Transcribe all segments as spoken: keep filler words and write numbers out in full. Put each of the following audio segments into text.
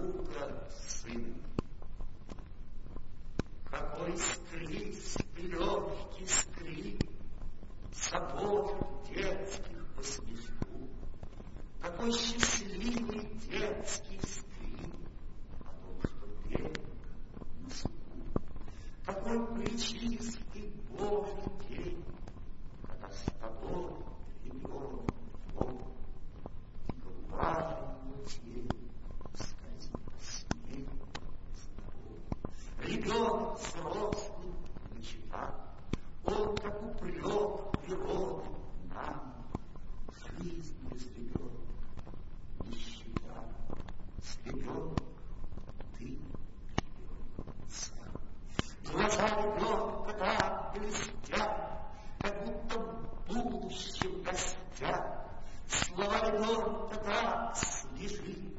юга, сын. Какой склизкий, легкий скрип, сапог детских по снежку, какой счастливый детский скрип о том, что берег на суку, какой пречистый Божий день, когда с тобой, ребенок, Бог, голубая тень скользит по снегу с тобой. Ребенок взрослый не читал, он как упрек природы нам. Жизнь без ребенка, нищета, с ребенком ты ребенок сам. Глаза ребенка так блестят, как будто в будущем гостят. Слова ребенка так свежи,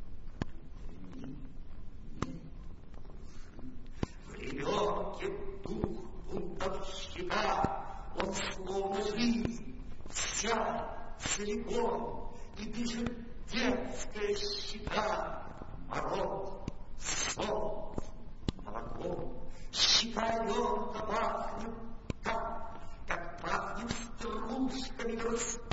в ребенке дух бунтовщика, он словно жизнь, вся целиком, и дышит детская щека. Мороз, солнце, молоко, щека ребенка пахнет так, как пахнет стружками грустью.